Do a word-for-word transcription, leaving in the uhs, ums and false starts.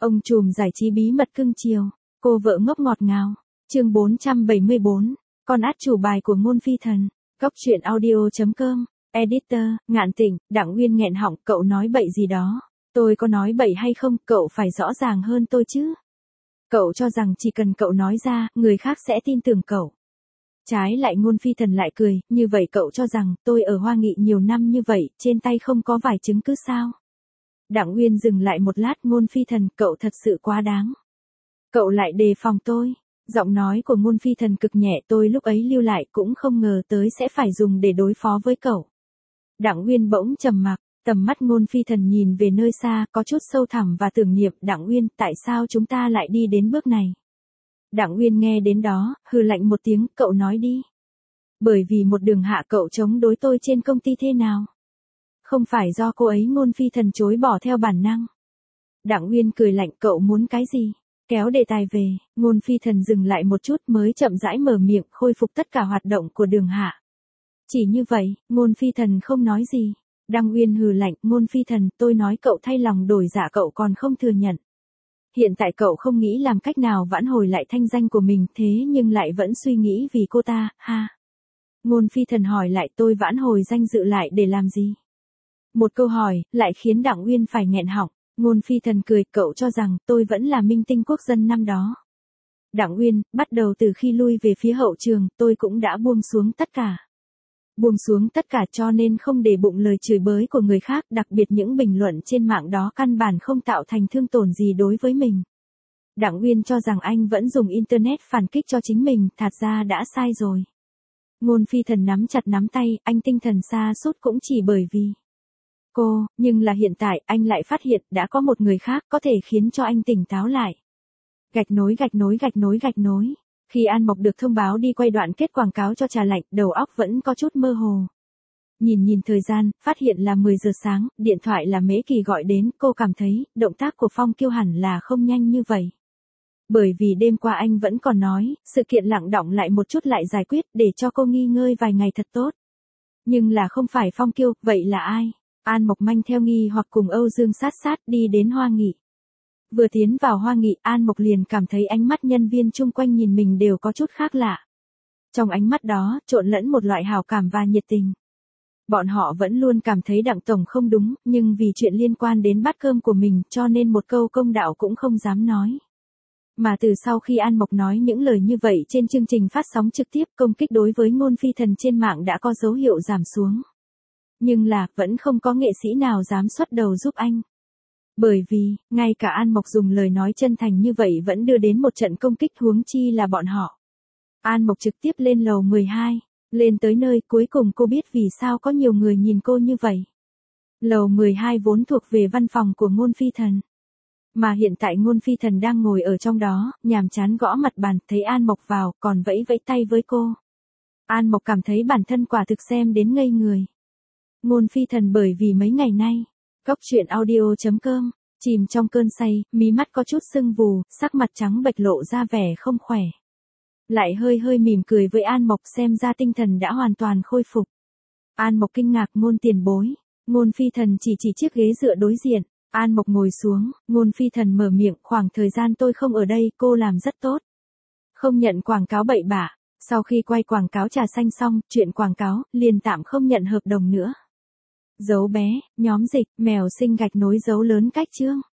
Ông trùm giải trí bí mật cưng chiều, cô vợ ngốc ngọt ngào. Chương bốn trăm bảy mươi bốn, con át chủ bài của Ngôn Phi Thần. Cóc truyện audio chấm com. Editor, Ngạn Tịnh. Đặng Uyên nghẹn họng, cậu nói bậy gì đó. Tôi có nói bậy hay không, cậu phải rõ ràng hơn tôi chứ. Cậu cho rằng chỉ cần cậu nói ra, người khác sẽ tin tưởng cậu. Trái lại Ngôn Phi Thần lại cười, như vậy cậu cho rằng tôi ở Hoa Nghị nhiều năm như vậy, trên tay không có vài chứng cứ sao? Đặng Uyên dừng lại một lát. Ngôn Phi Thần, cậu thật sự quá đáng. Cậu lại đề phòng tôi. Giọng nói của Ngôn Phi Thần cực nhẹ, tôi lúc ấy lưu lại cũng không ngờ tới sẽ phải dùng để đối phó với cậu. Đặng Uyên bỗng trầm mặc, tầm mắt Ngôn Phi Thần nhìn về nơi xa, có chút sâu thẳm và tưởng niệm. Đặng Uyên, tại sao chúng ta lại đi đến bước này? Đặng Uyên nghe đến đó, hừ lạnh một tiếng, cậu nói đi. Bởi vì một Đường Hạ cậu chống đối tôi trên công ty thế nào? Không phải do cô ấy. Ngôn Phi Thần chối bỏ theo bản năng. Đặng Uyên cười lạnh, cậu muốn cái gì? Kéo đề tài về. Ngôn Phi Thần dừng lại một chút mới chậm rãi mở miệng, khôi phục tất cả hoạt động của Đường Hạ. Chỉ như vậy. Ngôn Phi Thần không nói gì. Đặng Uyên hừ lạnh, Ngôn Phi Thần, tôi nói cậu thay lòng đổi dạ cậu còn không thừa nhận. Hiện tại cậu không nghĩ làm cách nào vãn hồi lại thanh danh của mình, thế nhưng lại vẫn suy nghĩ vì cô ta, ha. Ngôn Phi Thần hỏi lại, tôi vãn hồi danh dự lại để làm gì? Một câu hỏi, lại khiến Đặng Uyên phải nghẹn họng. Ngôn Phi Thần cười, cậu cho rằng tôi vẫn là minh tinh quốc dân năm đó. Đặng Uyên, bắt đầu từ khi lui về phía hậu trường, tôi cũng đã buông xuống tất cả. Buông xuống tất cả cho nên không để bụng lời chửi bới của người khác, đặc biệt những bình luận trên mạng đó căn bản không tạo thành thương tổn gì đối với mình. Đặng Uyên cho rằng anh vẫn dùng Internet phản kích cho chính mình, thật ra đã sai rồi. Ngôn Phi Thần nắm chặt nắm tay, anh tinh thần sa sút cũng chỉ bởi vì cô, nhưng là hiện tại, anh lại phát hiện đã có một người khác có thể khiến cho anh tỉnh táo lại. Gạch nối gạch nối gạch nối gạch nối. Khi An Mộc được thông báo đi quay đoạn kết quảng cáo cho trà lạnh, đầu óc vẫn có chút mơ hồ. Nhìn nhìn thời gian, phát hiện là mười giờ sáng, điện thoại là Mễ Kỳ gọi đến, cô cảm thấy, động tác của Phong Kiêu hẳn là không nhanh như vậy. Bởi vì đêm qua anh vẫn còn nói, sự kiện lặng đọng lại một chút lại giải quyết, để cho cô nghỉ ngơi vài ngày thật tốt. Nhưng là không phải Phong Kiêu, vậy là ai? An Mộc manh theo nghi hoặc cùng Âu Dương sát sát đi đến Hoa Nghị. Vừa tiến vào Hoa Nghị, An Mộc liền cảm thấy ánh mắt nhân viên chung quanh nhìn mình đều có chút khác lạ. Trong ánh mắt đó, trộn lẫn một loại hào cảm và nhiệt tình. Bọn họ vẫn luôn cảm thấy Đặng Tổng không đúng, nhưng vì chuyện liên quan đến bát cơm của mình cho nên một câu công đạo cũng không dám nói. Mà từ sau khi An Mộc nói những lời như vậy trên chương trình phát sóng trực tiếp, công kích đối với Ngôn Phi Thần trên mạng đã có dấu hiệu giảm xuống. Nhưng là, vẫn không có nghệ sĩ nào dám xuất đầu giúp anh. Bởi vì, ngay cả An Mộc dùng lời nói chân thành như vậy vẫn đưa đến một trận công kích, huống chi là bọn họ. An Mộc trực tiếp lên lầu mười hai, lên tới nơi cuối cùng cô biết vì sao có nhiều người nhìn cô như vậy. Lầu mười hai vốn thuộc về văn phòng của Ngôn Phi Thần. Mà hiện tại Ngôn Phi Thần đang ngồi ở trong đó, nhàm chán gõ mặt bàn, thấy An Mộc vào, còn vẫy vẫy tay với cô. An Mộc cảm thấy bản thân quả thực xem đến ngây người. Ngôn Phi Thần bởi vì mấy ngày nay, Cóc truyện audio chấm com, chìm trong cơn say, mí mắt có chút sưng vù, sắc mặt trắng bệch lộ ra vẻ không khỏe. Lại hơi hơi mỉm cười với An Mộc, xem ra tinh thần đã hoàn toàn khôi phục. An Mộc kinh ngạc, Ngôn tiền bối. Ngôn Phi Thần chỉ chỉ chiếc ghế dựa đối diện. An Mộc ngồi xuống, Ngôn Phi Thần mở miệng, khoảng thời gian tôi không ở đây, cô làm rất tốt. Không nhận quảng cáo bậy bạ, sau khi quay quảng cáo trà xanh xong, chuyện quảng cáo, liền tạm không nhận hợp đồng nữa. Dấu bé, nhóm dịch, mèo sinh gạch nối dấu lớn cách chương.